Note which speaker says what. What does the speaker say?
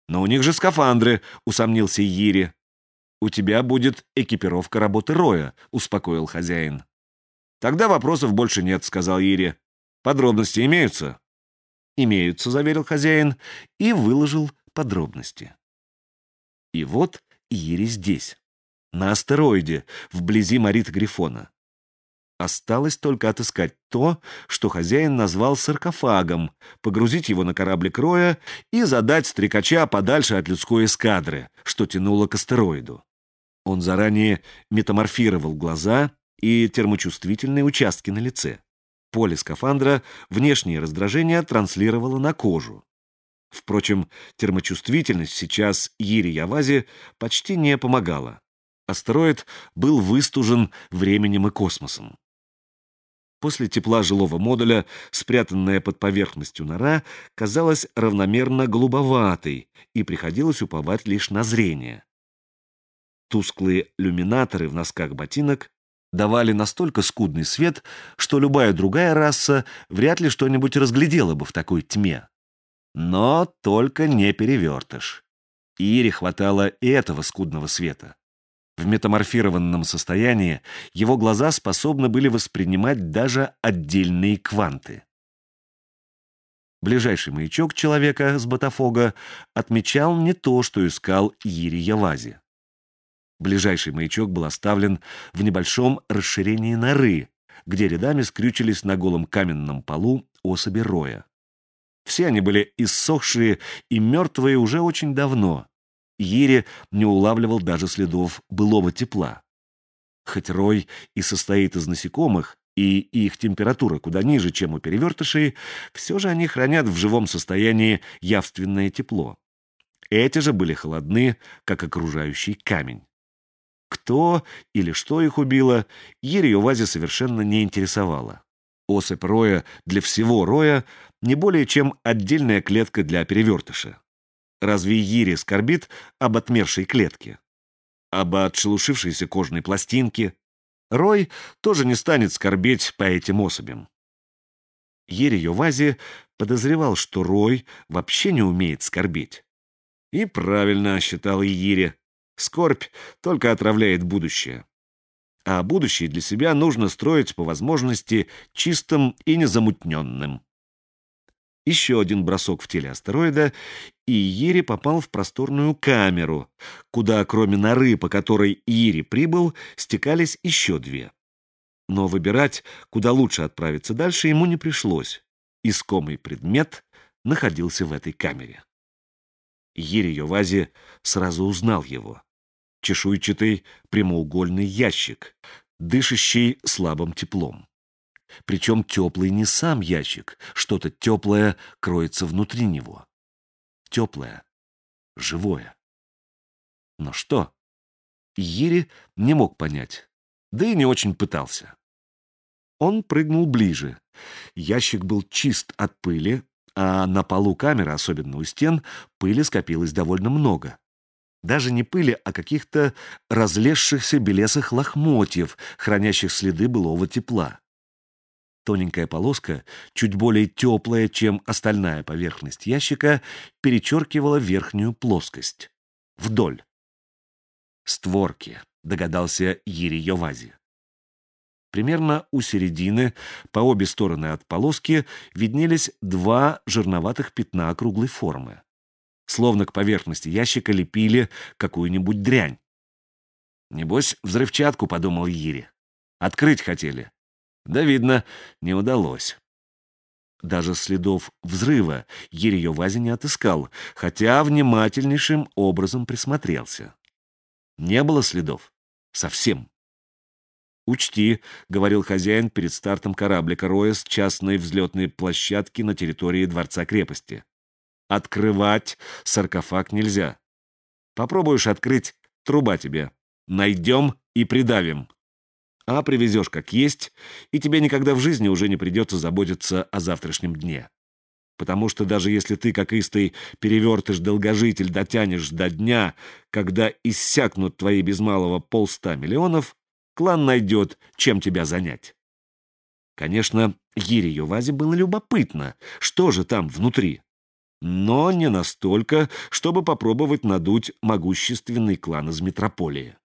Speaker 1: «Но у них же скафандры», — усомнился Ири. «У тебя будет экипировка работы Роя», — успокоил хозяин. «Тогда вопросов больше нет», — сказал Ири. «Подробности имеются?» «Имеются», — заверил хозяин и выложил подробности. И вот Ири здесь, на астероиде, вблизи Мариты Грифона. Осталось только отыскать то, что хозяин назвал саркофагом, погрузить его на кораблик Роя и задать стрекача подальше от людской эскадры, что тянуло к астероиду. Он заранее метаморфировал глаза и термочувствительные участки на лице. Поле скафандра внешние раздражения транслировало на кожу. Впрочем, термочувствительность сейчас Ири Явази почти не помогала. Астероид был выстужен временем и космосом. После тепла жилого модуля, спрятанная под поверхностью нора, казалась равномерно голубоватой, и приходилось уповать лишь на зрение. Тусклые люминаторы в носках ботинок давали настолько скудный свет, что любая другая раса вряд ли что-нибудь разглядела бы в такой тьме. Но только не перевертыш. Ире хватало и этого скудного света. В метаморфированном состоянии его глаза способны были воспринимать даже отдельные кванты. Ближайший маячок человека с Ботафога отмечал не то, что искал Ири Явази. Ближайший маячок был оставлен в небольшом расширении норы, где рядами скрючились на голом каменном полу особи Роя. Все они были иссохшие и мертвые уже очень давно. Ири не улавливал даже следов былого тепла. Хоть Рой и состоит из насекомых, и их температура куда ниже, чем у перевертышей, все же они хранят в живом состоянии явственное тепло. Эти же были холодны, как окружающий камень. Кто или что их убило, Ири Явази совершенно не интересовало. Особь Роя для всего Роя не более чем отдельная клетка для перевертыша. Разве Ири скорбит об отмершей клетке? Об отшелушившейся кожной пластинке? Рой тоже не станет скорбеть по этим особям. Ири Явази подозревал, что Рой вообще не умеет скорбеть. И правильно считал Ири. Скорбь только отравляет будущее. А будущее для себя нужно строить по возможности чистым и незамутненным. Еще один бросок в теле астероида, и Ири попал в просторную камеру, куда, кроме норы, по которой Ири прибыл, стекались еще две. Но выбирать, куда лучше отправиться дальше, ему не пришлось. Искомый предмет находился в этой камере. Ири Явази сразу узнал его. Чешуйчатый прямоугольный ящик, дышащий слабым теплом. Причем теплый не сам ящик, что-то теплое кроется внутри него. Теплое, живое. Но что? Ири не мог понять, да и не очень пытался. Он прыгнул ближе. Ящик был чист от пыли, а на полу камеры, особенно у стен, пыли скопилось довольно много. Даже не пыли, а каких-то разлезшихся белесых лохмотьев, хранящих следы былого тепла. Тоненькая полоска, чуть более теплая, чем остальная поверхность ящика, перечеркивала верхнюю плоскость. Вдоль. Створки, догадался Ири Явази. Примерно у середины, по обе стороны от полоски, виднелись два жирноватых пятна округлой формы. Словно к поверхности ящика лепили какую-нибудь дрянь. «Небось, взрывчатку», — подумал Ири. «Открыть хотели». Да, видно, не удалось. Даже следов взрыва Ири Явази не отыскал, хотя внимательнейшим образом присмотрелся. Не было следов. Совсем. «Учти», — говорил хозяин перед стартом кораблика Роя с частной взлетной площадки на территории дворца-крепости. «Открывать саркофаг нельзя. Попробуешь открыть — труба тебе. Найдем и придавим. А привезешь как есть, и тебе никогда в жизни уже не придется заботиться о завтрашнем дне. Потому что даже если ты, как истый перевертыш-долгожитель, дотянешь до дня, когда иссякнут твои без малого 500 миллионов, клан найдет, чем тебя занять». Конечно, Ири Явази было любопытно, что же там внутри. но не настолько, чтобы попробовать надуть могущественный клан из метрополии.